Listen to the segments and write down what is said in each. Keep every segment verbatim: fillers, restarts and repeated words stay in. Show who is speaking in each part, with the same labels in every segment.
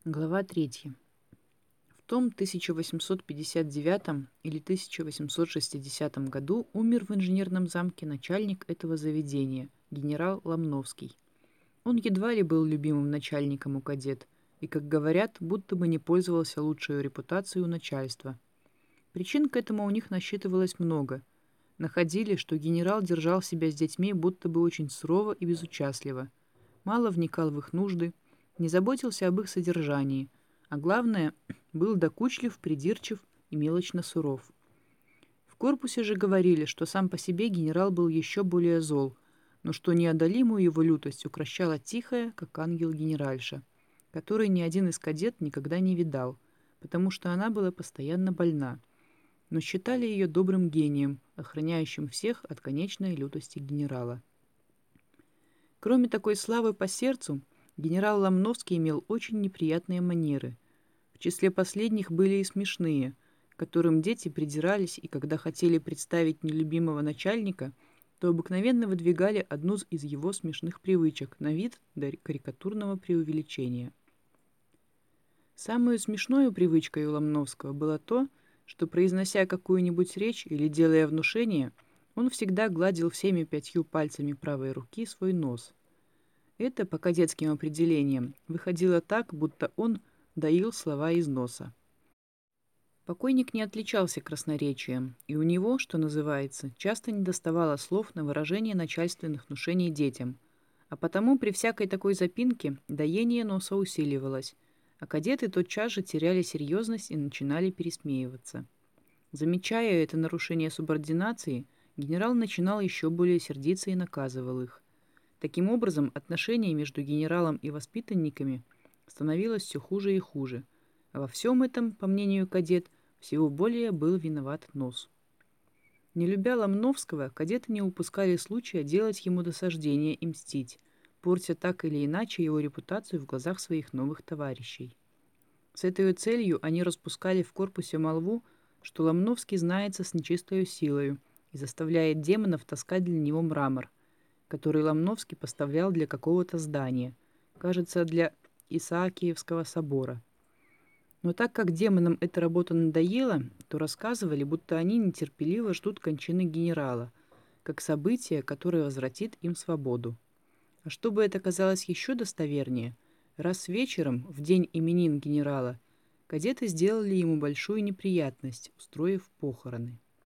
Speaker 1: Глава третья. В том тысяча восемьсот пятьдесят девятом или тысяча восемьсот шестидесятом году умер в инженерном замке начальник этого заведения, генерал Ломновский. Он едва ли был любимым начальником у кадет, и, как говорят, будто бы не пользовался лучшей репутацией у начальства. Причин к этому у них насчитывалось много. Находили, что генерал держал себя с детьми будто бы очень сурово и безучастливо, мало вникал в их нужды, не заботился об их содержании, а главное, был докучлив, придирчив и мелочно суров. В корпусе же говорили, что сам по себе генерал был еще более зол, но что неодолимую его лютость укращала тихая, как ангел генеральша, которой ни один из кадет никогда не видал, потому что она была постоянно больна, но считали ее добрым гением, охраняющим всех от конечной лютости генерала. Кроме такой славы по сердцу, генерал Ломновский имел очень неприятные манеры. В числе последних были и смешные, к которым дети придирались, и когда хотели представить нелюбимого начальника, то обыкновенно выдвигали одну из его смешных привычек на вид до карикатурного преувеличения. Самую смешной привычкой у Ломновского было то, что, произнося какую-нибудь речь или делая внушение, он всегда гладил всеми пятью пальцами правой руки свой нос. Это, по кадетским определениям, выходило так, будто он доил слова из носа. Покойник не отличался красноречием, и у него, что называется, часто недоставало слов на выражение начальственных внушений детям, а потому при всякой такой запинке доение носа усиливалось, а кадеты тотчас же теряли серьезность и начинали пересмеиваться. Замечая это нарушение субординации, генерал начинал еще более сердиться и наказывал их. Таким образом, отношение между генералом и воспитанниками становилось все хуже и хуже, а во всем этом, по мнению кадет, всего более был виноват нос. Не любя Ломновского, кадеты не упускали случая делать ему досаждение и мстить, портя так или иначе его репутацию в глазах своих новых товарищей. С этой целью они распускали в корпусе молву, что Ломновский знается с нечистою силою и заставляет демонов таскать для него мрамор, который Ломновский поставлял для какого-то здания, кажется, для Исаакиевского собора. Но так как демонам эта работа надоела, то рассказывали, будто они нетерпеливо ждут кончины генерала, как событие, которое возвратит им свободу. А чтобы это казалось еще достовернее, раз вечером, в день именин генерала, кадеты сделали ему большую неприятность, устроив похороны.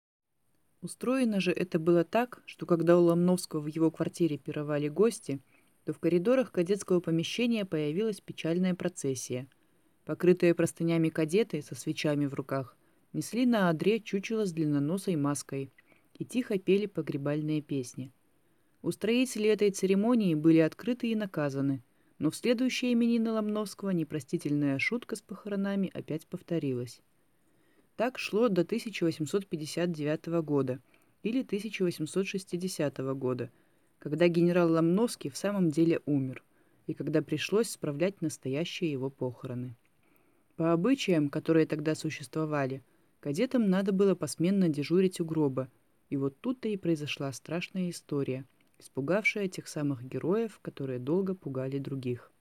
Speaker 1: Устроено же это было так, что когда у Ломновского в его квартире пировали гости, то в коридорах кадетского помещения появилась печальная процессия. Покрытые простынями кадеты со свечами в руках несли на одре чучело с длинноносой маской и тихо пели погребальные песни. Устроители этой церемонии были открыты и наказаны, но в следующие именины Ломновского непростительная шутка с похоронами опять повторилась. Так шло до тысяча восемьсот пятьдесят девятого года или тысяча восемьсот шестидесятого года, когда генерал Ломновский в самом деле умер, и когда пришлось справлять настоящие его похороны. По обычаям, которые тогда существовали, кадетам надо было посменно дежурить у гроба, и вот тут-то и произошла страшная история, испугавшая тех самых героев, которые долго пугали других.